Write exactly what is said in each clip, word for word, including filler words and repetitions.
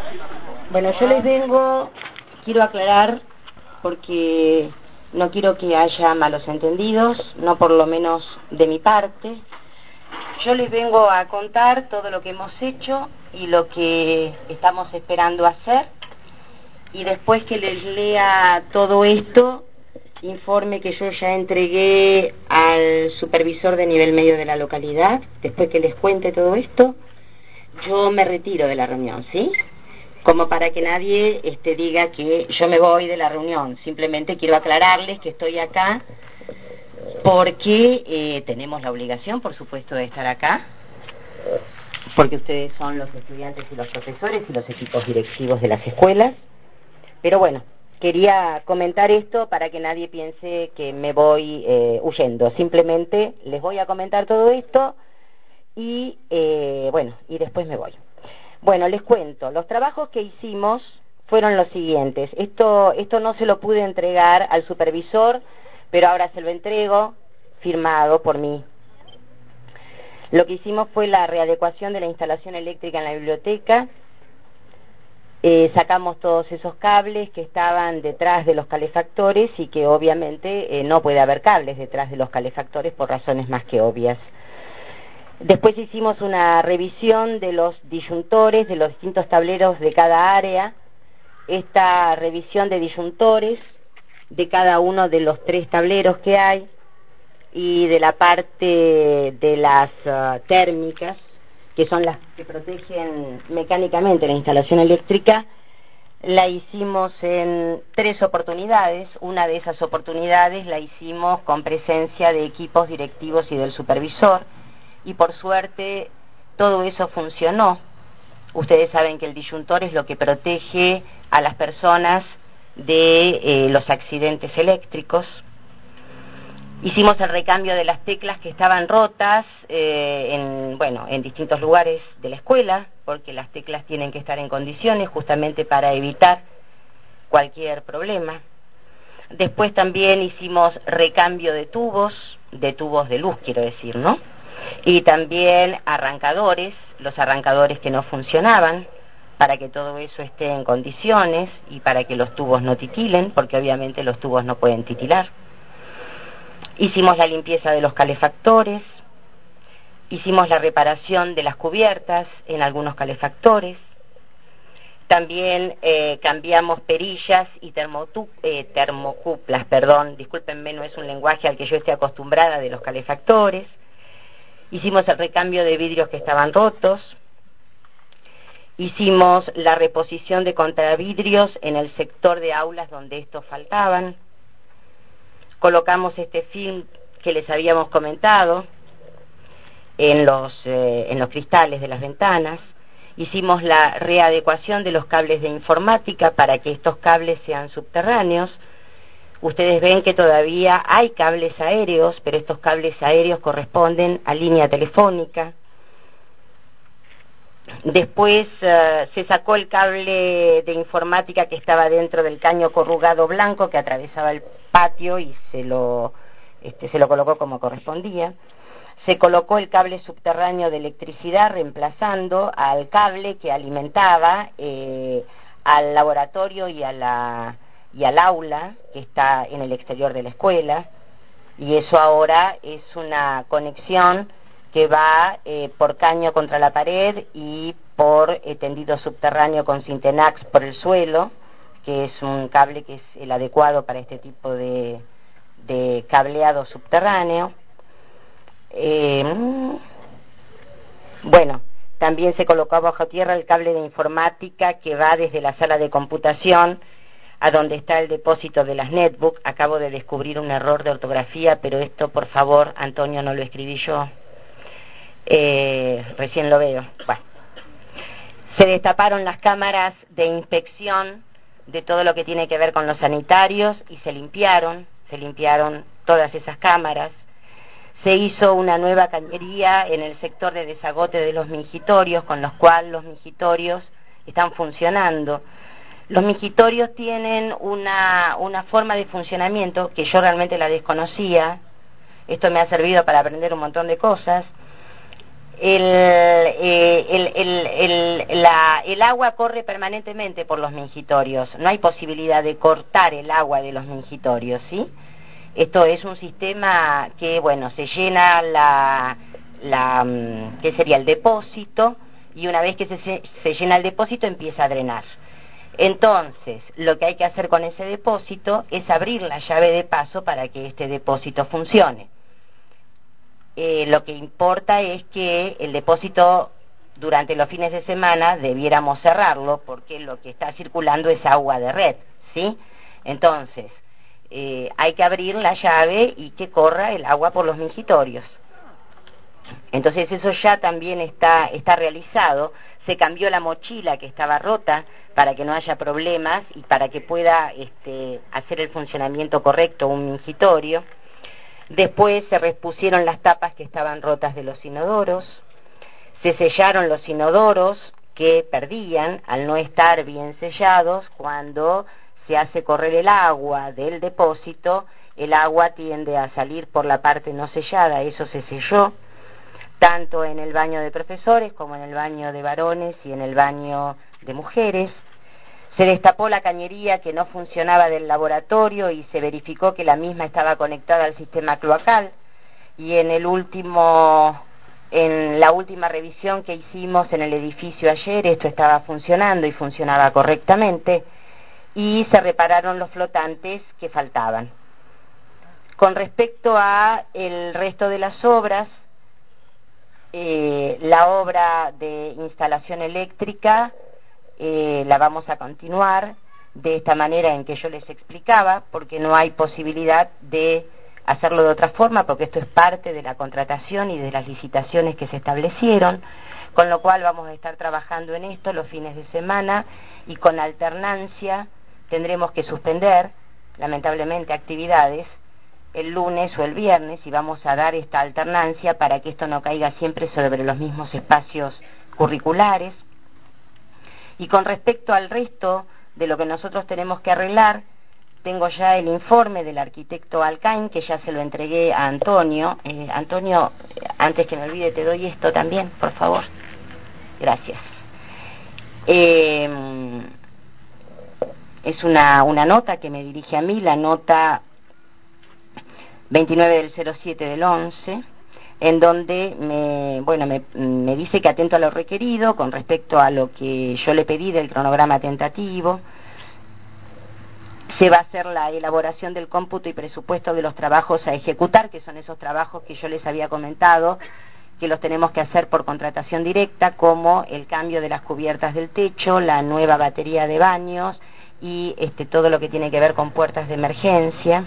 Bueno, yo les vengo, quiero aclarar, porque no quiero que haya malos entendidos, no por lo menos de mi parte. Yo les vengo a contar todo lo que hemos hecho y lo que estamos esperando hacer, y después que les lea todo esto, informe que yo ya entregué al supervisor de nivel medio de la localidad. Después que les cuente todo esto, yo me retiro de la reunión, ¿sí? Como para que nadie este, diga que yo me voy de la reunión. Simplemente quiero aclararles que estoy acá porque eh, tenemos la obligación, por supuesto, de estar acá, porque ustedes son los estudiantes y los profesores y los equipos directivos de las escuelas. Pero bueno, quería comentar esto para que nadie piense que me voy eh, huyendo. Simplemente les voy a comentar todo esto y, eh, bueno, y después me voy. Bueno, les cuento, los trabajos que hicimos fueron los siguientes. Esto, esto no se lo pude entregar al supervisor, pero ahora se lo entrego, firmado por mí. Lo que hicimos fue la readecuación de la instalación eléctrica en la biblioteca. Eh, sacamos todos esos cables que estaban detrás de los calefactores y que obviamente eh, no puede haber cables detrás de los calefactores por razones más que obvias. Después hicimos una revisión de los disyuntores, de los distintos tableros de cada área. Esta revisión de disyuntores de cada uno de los tres tableros que hay y de la parte de las uh, térmicas, que son las que protegen mecánicamente la instalación eléctrica, la hicimos en tres oportunidades. Una de esas oportunidades la hicimos con presencia de equipos directivos y del supervisor, y por suerte todo eso funcionó. Ustedes saben que el disyuntor es lo que protege a las personas de eh, los accidentes eléctricos. Hicimos el recambio de las teclas que estaban rotas eh, en, bueno, en distintos lugares de la escuela, porque las teclas tienen que estar en condiciones justamente para evitar cualquier problema. Después también hicimos recambio de tubos, de tubos de luz quiero decir, ¿no? Y también arrancadores, los arrancadores que no funcionaban, para que todo eso esté en condiciones y para que los tubos no titilen, porque obviamente los tubos no pueden titilar. Hicimos la limpieza de los calefactores, hicimos la reparación de las cubiertas en algunos calefactores, también eh, cambiamos perillas y termotu eh, termocuplas, perdón, discúlpenme, no es un lenguaje al que yo esté acostumbrada, de los calefactores. Hicimos el recambio de vidrios que estaban rotos, hicimos la reposición de contravidrios en el sector de aulas donde estos faltaban, colocamos este film que les habíamos comentado en los, eh, en los cristales de las ventanas, hicimos la readecuación de los cables de informática para que estos cables sean subterráneos. Ustedes ven que todavía hay cables aéreos, pero estos cables aéreos corresponden a línea telefónica. Después uh, se sacó el cable de informática que estaba dentro del caño corrugado blanco que atravesaba el patio y se lo, este, se lo colocó como correspondía. Se colocó el cable subterráneo de electricidad reemplazando al cable que alimentaba eh, al laboratorio y a la... y al aula que está en el exterior de la escuela, y eso ahora es una conexión que va eh, por caño contra la pared y por eh, tendido subterráneo con Sintenax por el suelo, que es un cable que es el adecuado para este tipo de, de cableado subterráneo. Eh, bueno, también se colocó bajo tierra el cable de informática que va desde la sala de computación a donde está el depósito de las netbooks. Acabo de descubrir un error de ortografía, pero esto, por favor, Antonio, no lo escribí yo. Eh, recién lo veo. Bueno. Se destaparon las cámaras de inspección de todo lo que tiene que ver con los sanitarios y se limpiaron, se limpiaron todas esas cámaras. Se hizo una nueva cañería en el sector de desagote de los mingitorios, con los cuales los mingitorios están funcionando. Los mingitorios tienen una, una forma de funcionamiento que yo realmente la desconocía. Esto me ha servido para aprender un montón de cosas. El, eh, el, el, el, la, el agua corre permanentemente por los mingitorios. No hay posibilidad de cortar el agua de los mingitorios, ¿sí? Esto es un sistema que, bueno, se llena la, la ¿qué sería? El depósito, y una vez que se, se llena el depósito empieza a drenar. Entonces, lo que hay que hacer con ese depósito es abrir la llave de paso para que este depósito funcione. Eh, lo que importa es que el depósito durante los fines de semana debiéramos cerrarlo, porque lo que está circulando es agua de red, ¿sí? Entonces, eh, hay que abrir la llave y que corra el agua por los mingitorios. Entonces eso ya también está, está realizado. Se cambió la mochila que estaba rota para que no haya problemas y para que pueda este, hacer el funcionamiento correcto un mingitorio. Después se repusieron las tapas que estaban rotas de los inodoros, se sellaron los inodoros que perdían al no estar bien sellados. Cuando se hace correr el agua del depósito, el agua tiende a salir por la parte no sellada. Eso se selló tanto en el baño de profesores como en el baño de varones y en el baño de mujeres. Se destapó la cañería que no funcionaba del laboratorio y se verificó que la misma estaba conectada al sistema cloacal. Y en el último, en la última revisión que hicimos en el edificio ayer, esto estaba funcionando y funcionaba correctamente, y se repararon los flotantes que faltaban. Con respecto a el resto de las obras, eh, la obra de instalación eléctrica Eh, la vamos a continuar de esta manera en que yo les explicaba, porque no hay posibilidad de hacerlo de otra forma, porque esto es parte de la contratación y de las licitaciones que se establecieron, con lo cual vamos a estar trabajando en esto los fines de semana, y con alternancia tendremos que suspender, lamentablemente, actividades el lunes o el viernes, y vamos a dar esta alternancia para que esto no caiga siempre sobre los mismos espacios curriculares. Y con respecto al resto de lo que nosotros tenemos que arreglar, tengo ya el informe del arquitecto Alcaín, que ya se lo entregué a Antonio. Eh, Antonio, antes que me olvide, te doy esto también, por favor. Gracias. Eh, es una, una nota que me dirige a mí, la nota veintinueve del cero siete del once, en donde me, bueno, me, me dice que atento a lo requerido con respecto a lo que yo le pedí del cronograma tentativo. Se va a hacer la elaboración del cómputo y presupuesto de los trabajos a ejecutar, que son esos trabajos que yo les había comentado, que los tenemos que hacer por contratación directa, como el cambio de las cubiertas del techo, la nueva batería de baños y este, todo lo que tiene que ver con puertas de emergencia.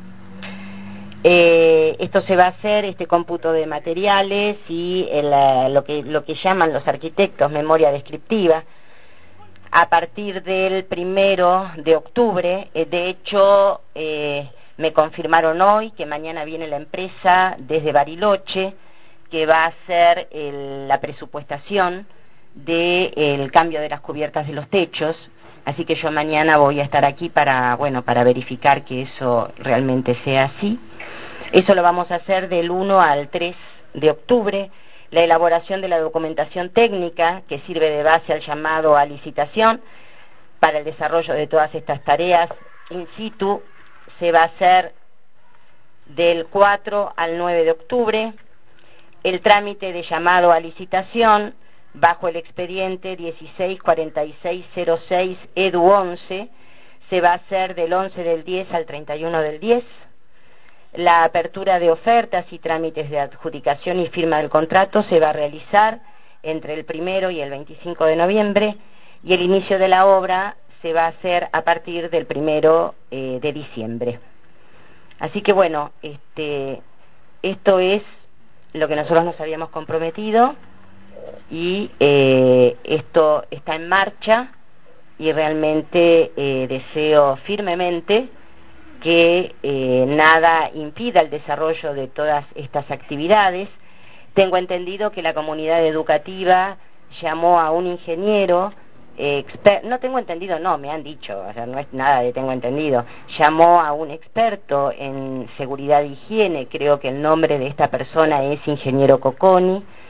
Eh, esto se va a hacer, este cómputo de materiales y el, lo que lo que llaman los arquitectos memoria descriptiva, a partir del primero de octubre. Eh, de hecho, eh, me confirmaron hoy que mañana viene la empresa desde Bariloche, que va a hacer el, la presupuestación del cambio de las cubiertas de los techos. Así que yo mañana voy a estar aquí para, bueno, para verificar que eso realmente sea así. Eso lo vamos a hacer del uno al tres de octubre. La elaboración de la documentación técnica, que sirve de base al llamado a licitación para el desarrollo de todas estas tareas in situ, se va a hacer del cuatro al nueve de octubre. El trámite de llamado a licitación bajo el expediente dieciséis cuarenta y seis cero seis E D U once se va a hacer del once del diez al treinta y uno del diez. La apertura de ofertas y trámites de adjudicación y firma del contrato se va a realizar entre el primero y el veinticinco de noviembre, y el inicio de la obra se va a hacer a partir del primero eh, de diciembre. Así que bueno, este, esto es lo que nosotros nos habíamos comprometido, y eh, esto está en marcha, y realmente eh, deseo firmemente que eh, nada impida el desarrollo de todas estas actividades. Tengo entendido que la comunidad educativa llamó a un ingeniero, eh, exper- no tengo entendido, no, me han dicho, o sea, no es nada de tengo entendido, llamó a un experto en seguridad e higiene, creo que el nombre de esta persona es ingeniero Cocconi,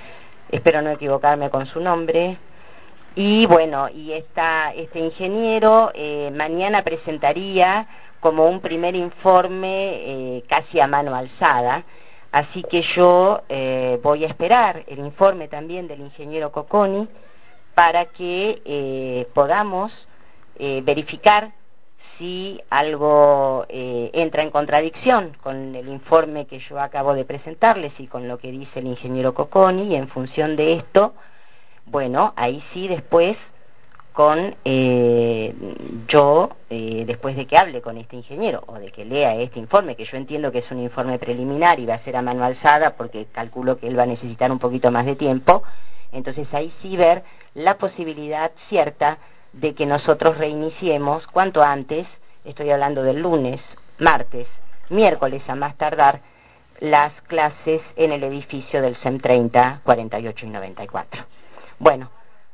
espero no equivocarme con su nombre. Y bueno, y esta, este ingeniero eh, mañana presentaría como un primer informe eh, casi a mano alzada, así que yo eh, voy a esperar el informe también del ingeniero Cocconi para que eh, podamos eh, verificar si algo eh, entra en contradicción con el informe que yo acabo de presentarles y con lo que dice el ingeniero Cocconi, y en función de esto, bueno, ahí sí después con eh, yo, eh, después de que hable con este ingeniero o de que lea este informe, que yo entiendo que es un informe preliminar y va a ser a mano alzada porque calculo que él va a necesitar un poquito más de tiempo, entonces ahí sí ver la posibilidad cierta de que nosotros reiniciemos cuanto antes, estoy hablando del lunes, martes, miércoles a más tardar, las clases en el edificio del C E M treinta, cuarenta y ocho y noventa y cuatro. Bueno,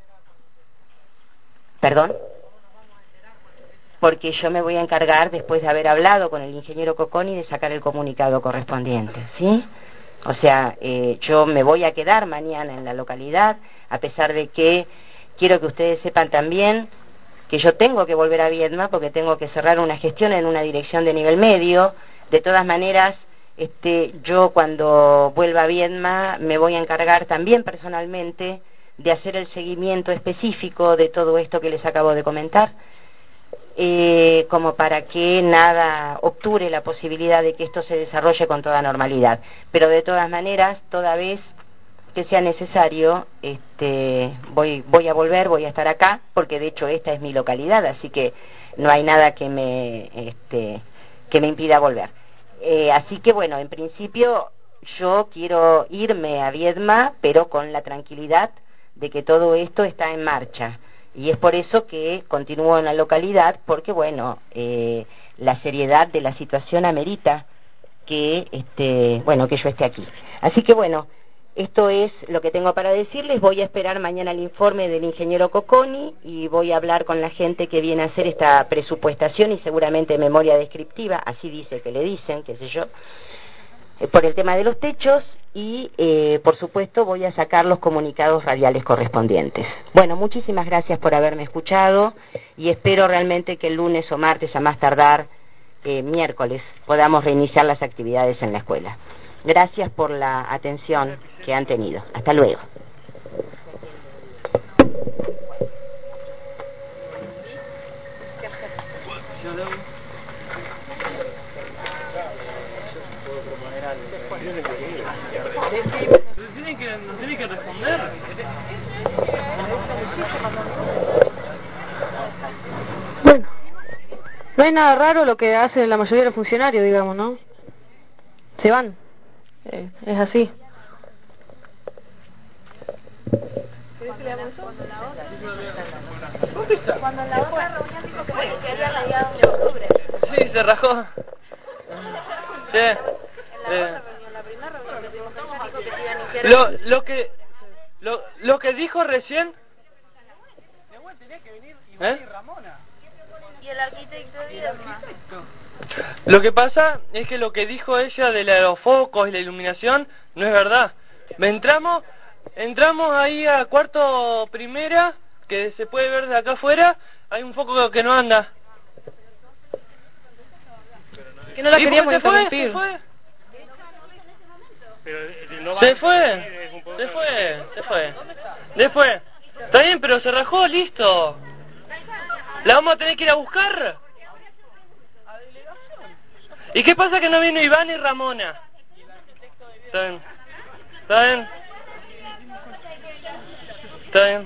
perdón, porque yo me voy a encargar, después de haber hablado con el ingeniero Cocconi, de sacar el comunicado correspondiente, ¿sí? O sea, eh, yo me voy a quedar mañana en la localidad, a pesar de que quiero que ustedes sepan también que yo tengo que volver a Viedma porque tengo que cerrar una gestión en una dirección de nivel medio. De todas maneras, este, yo cuando vuelva a Viedma me voy a encargar también personalmente de hacer el seguimiento específico de todo esto que les acabo de comentar, eh, como para que nada obture la posibilidad de que esto se desarrolle con toda normalidad. Pero de todas maneras, toda vez que sea necesario, este, voy, voy a volver, voy a estar acá, porque de hecho esta es mi localidad, así que no hay nada que me, este, que me impida volver. Eh, así que bueno, en principio yo quiero irme a Viedma, pero con la tranquilidad de que todo esto está en marcha, y es por eso que continúo en la localidad, porque bueno, eh, la seriedad de la situación amerita que este, bueno, que yo esté aquí. Así que bueno, esto es lo que tengo para decirles. Voy a esperar mañana el informe del ingeniero Cocconi y voy a hablar con la gente que viene a hacer esta presupuestación y seguramente memoria descriptiva, así dice que le dicen, qué sé yo, eh, por el tema de los techos, y eh, por supuesto voy a sacar los comunicados radiales correspondientes. Bueno, muchísimas gracias por haberme escuchado y espero realmente que el lunes o martes a más tardar eh, miércoles podamos reiniciar las actividades en la escuela. Gracias por la atención que han tenido. Hasta luego. Tienen que, nos tienen que responder. Bueno, no hay nada raro lo que hacen la mayoría de los funcionarios, digamos, ¿no? Se van. Eh, es así. Cuando en la otra reunión dijo que se quería la día de octubre. Sí, se rajó. Sí. En la Eh. otra reunión, la primera reunión que tuvimos ella dijo que se iban a iniciar. Lo, lo que lo, lo que dijo recién. ¿Eh? Y el arquitecto de Viedma. Lo que pasa es que lo que dijo ella de los focos y la iluminación no es verdad. Entramos, entramos ahí a cuarto primera, que se puede ver de acá afuera, hay un foco que no anda. Que no la Sí, queríamos se fue, interrumpir. se fue. Pero no va Se a- fue, es un poco- se fue, se fue. Después, está bien, pero se rajó, listo. ¿La vamos a tener que ir a buscar? ¿Y qué pasa que no vino Iván y Ramona? ¿Está bien? ¿Está bien? ¿Está bien?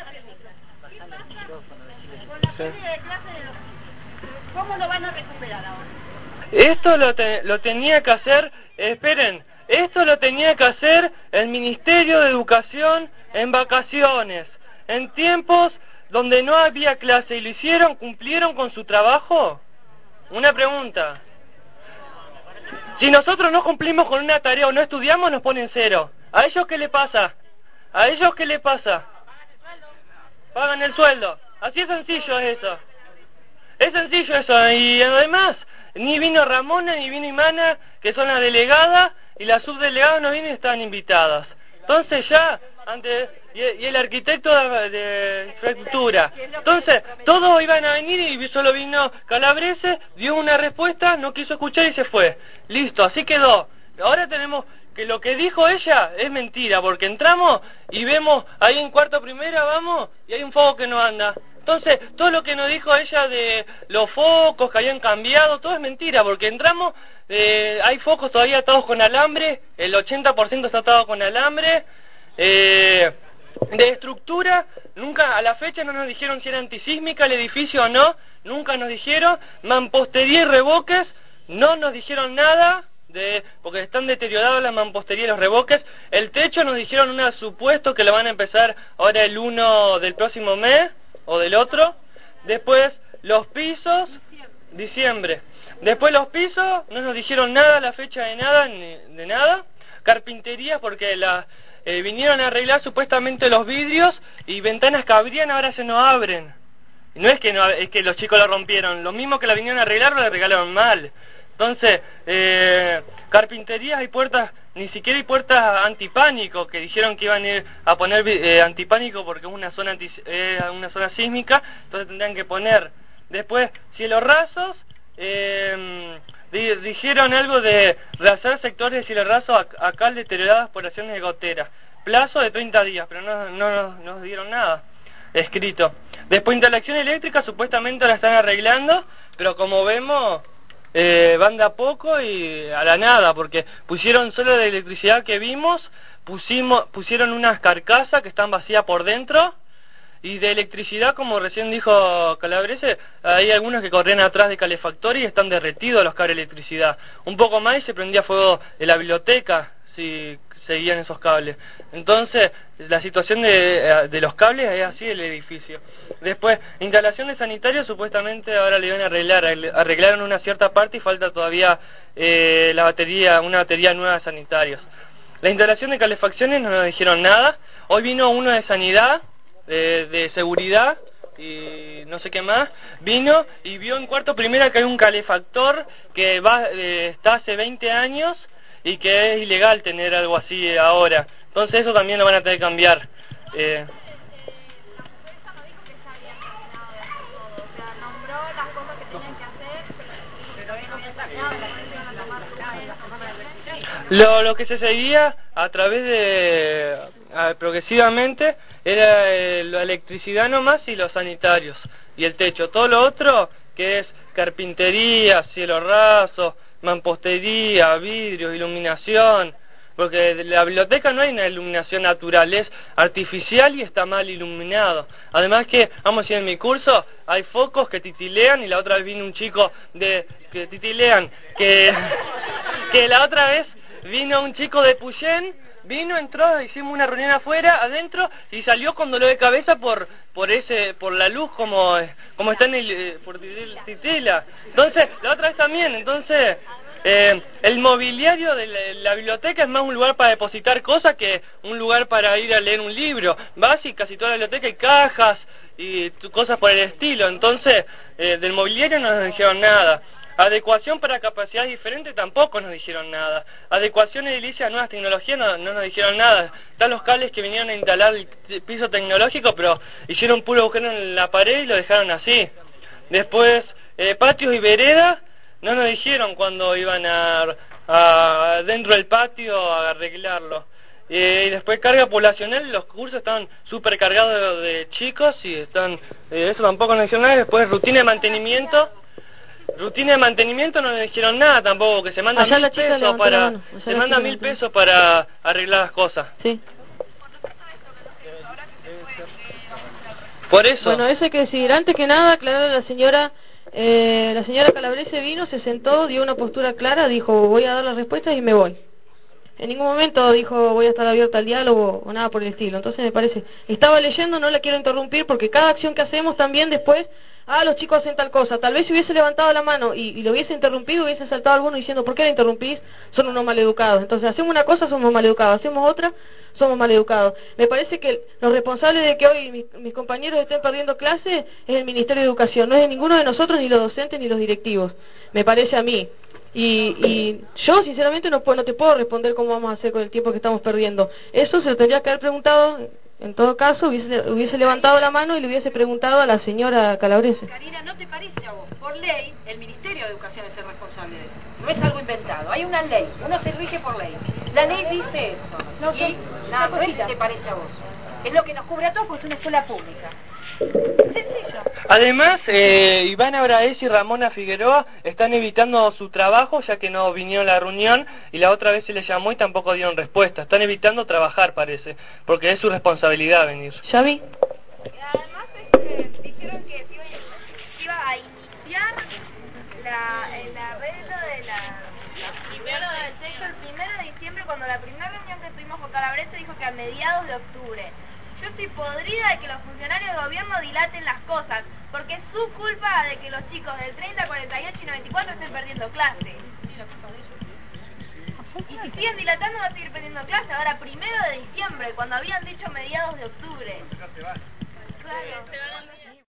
Sí. ¿Cómo lo van a recuperar ahora? Esto lo, te- lo tenía que hacer, esperen, esto lo tenía que hacer el Ministerio de Educación en vacaciones, en tiempos donde no había clase, y lo hicieron, cumplieron con su trabajo. Una pregunta. Si nosotros no cumplimos con una tarea o no estudiamos, nos ponen cero. ¿A ellos qué le pasa? ¿A ellos qué le pasa? Pagan el sueldo. Así es sencillo es eso. Es sencillo eso. Y además, ni vino Ramona ni vino Imana, que son las delegadas, y las subdelegadas no vienen y están invitadas. Entonces ya, ante y, y el arquitecto de, de infraestructura. Entonces, todos iban a venir y solo vino Calabrese, dio una respuesta, no quiso escuchar y se fue. Listo, así quedó. Ahora tenemos que lo que dijo ella es mentira, porque entramos y vemos ahí en cuarto primera, vamos, y hay un foco que no anda. Entonces, todo lo que nos dijo ella de los focos que habían cambiado, todo es mentira, porque entramos, eh, hay focos todavía atados con alambre, el ochenta por ciento está atado con alambre, eh, de estructura, nunca a la fecha no nos dijeron si era antisísmica el edificio o no, nunca nos dijeron, mampostería y revoques, no nos dijeron nada, de porque están deteriorados la mampostería y los revoques. El techo nos dijeron un supuesto que lo van a empezar ahora el uno del próximo mes o del otro. Después los pisos, diciembre. Después los pisos no nos dijeron nada, la fecha de nada, ni de nada. Carpintería porque la eh, vinieron a arreglar supuestamente los vidrios y ventanas que abrían ahora se nos abren. Y no es que no, es que los chicos la rompieron, lo mismo que la vinieron a arreglar lo regalaron mal. Entonces, eh, carpinterías y puertas, ni siquiera hay puertas antipánico, que dijeron que iban a ir a poner eh, antipánico porque es una zona anti, eh, una zona sísmica, entonces tendrían que poner. Después, cielos rasos, eh, di, dijeron algo de rasar sectores de cielo raso ac acá deterioradas por acciones de goteras. Plazo de treinta días, pero no, no, no nos dieron nada escrito. Después, instalación eléctrica, supuestamente la están arreglando, pero como vemos... Eh, van de a poco y a la nada, porque pusieron solo de electricidad que vimos, pusimos, pusieron unas carcasas que están vacías por dentro, y de electricidad, como recién dijo Calabrese, hay algunos que corrían atrás de calefactores y están derretidos los cables de electricidad. Un poco más y se prendía fuego en la biblioteca, si seguían esos cables. Entonces, la situación de, de los cables es así el edificio. Después, instalación de sanitarios, supuestamente ahora le iban a arreglar, arreglaron una cierta parte y falta todavía eh, la batería, una batería nueva de sanitarios. La instalación de calefacciones no nos dijeron nada. Hoy vino uno de sanidad, de, de seguridad y no sé qué más, vino y vio en cuarto primera que hay un calefactor que va eh, está hace veinte años y que es ilegal tener algo así ahora. Entonces eso también lo van a tener que cambiar. Eh, Lo, lo que se seguía a través de, a, progresivamente, era eh, la electricidad nomás y los sanitarios, y el techo. Todo lo otro, que es carpintería, cielo raso, mampostería, vidrios, iluminación, porque de la biblioteca no hay una iluminación natural, es artificial y está mal iluminado. Además que, vamos a decir, en mi curso hay focos que titilean, y la otra vez vino un chico de que titilean, que, que la otra vez vino un chico de Puyén, vino, entró, hicimos una reunión afuera, adentro, y salió con dolor de cabeza por por ese por la luz como como está en el por titila. Entonces, la otra vez también, entonces eh, el mobiliario de la, la biblioteca es más un lugar para depositar cosas que un lugar para ir a leer un libro. Vas y casi toda la biblioteca hay cajas y cosas por el estilo. Entonces, eh, del mobiliario no nos dijeron nada. Adecuación para capacidades diferentes tampoco nos dijeron nada. Adecuación edilicia a nuevas tecnologías no, no nos dijeron nada. Están los cables que vinieron a instalar el piso tecnológico, pero hicieron puro agujero en la pared y lo dejaron así. Después, eh, patios y veredas, no nos dijeron cuándo iban a, a dentro del patio a arreglarlo. Eh, y después carga poblacional, los cursos están súper cargados de, de chicos y están, eh, eso tampoco nos dijeron nada. Después rutina de mantenimiento. Rutina de mantenimiento no le dijeron nada tampoco, que se mandan mil pesos para se mandan mil pesos para arreglar las cosas. Sí. Por eso. Bueno, eso hay que decir. Antes que nada, aclarar a la señora, eh, la señora Calabrese vino, se sentó, dio una postura clara, dijo voy a dar las respuestas y me voy. En ningún momento dijo voy a estar abierta al diálogo o nada por el estilo. Entonces me parece, estaba leyendo, no la quiero interrumpir porque cada acción que hacemos también después, ah, los chicos hacen tal cosa. Tal vez si hubiese levantado la mano y, y lo hubiese interrumpido, hubiese saltado alguno diciendo ¿por qué la interrumpís? Son unos maleducados. Entonces hacemos una cosa, somos maleducados, hacemos otra, somos maleducados. Me parece que los responsables de que hoy mis, mis compañeros estén perdiendo clase es el Ministerio de Educación, no es de ninguno de nosotros, ni los docentes ni los directivos, me parece a mí. Y, y yo sinceramente no, puedo, no te puedo responder cómo vamos a hacer con el tiempo que estamos perdiendo. Eso se lo tendría que haber preguntado, en todo caso hubiese, hubiese levantado la mano y le hubiese preguntado a la señora Calabrese. Karina, ¿no te parece a vos? Por ley, el Ministerio de Educación es el responsable de eso. No es algo inventado, hay una ley, uno se rige por ley. La ley dice eso. No, y nada, no es que te parece a vos. Es lo que nos cubre a todos porque es una escuela pública. Sencillo. Además, eh, Iván Abraez y Ramona Figueroa están evitando su trabajo ya que no vinieron a la reunión y la otra vez se les llamó y tampoco dieron respuesta. Están evitando trabajar, parece, porque es su responsabilidad venir. ¿Ya vi? Además, este, dijeron que se iba, se iba a iniciar la, el arreglo de la, la primero del sexo el primero de diciembre, cuando la primera reunión que tuvimos con Calabrese dijo que a mediados de octubre. Yo estoy podrida de que los funcionarios de gobierno dilaten las cosas, porque es su culpa de que los chicos del treinta, cuarenta y ocho y noventa y cuatro estén perdiendo clase. Y si siguen dilatando va a seguir perdiendo clase, ahora primero de diciembre, cuando habían dicho mediados de octubre. Claro.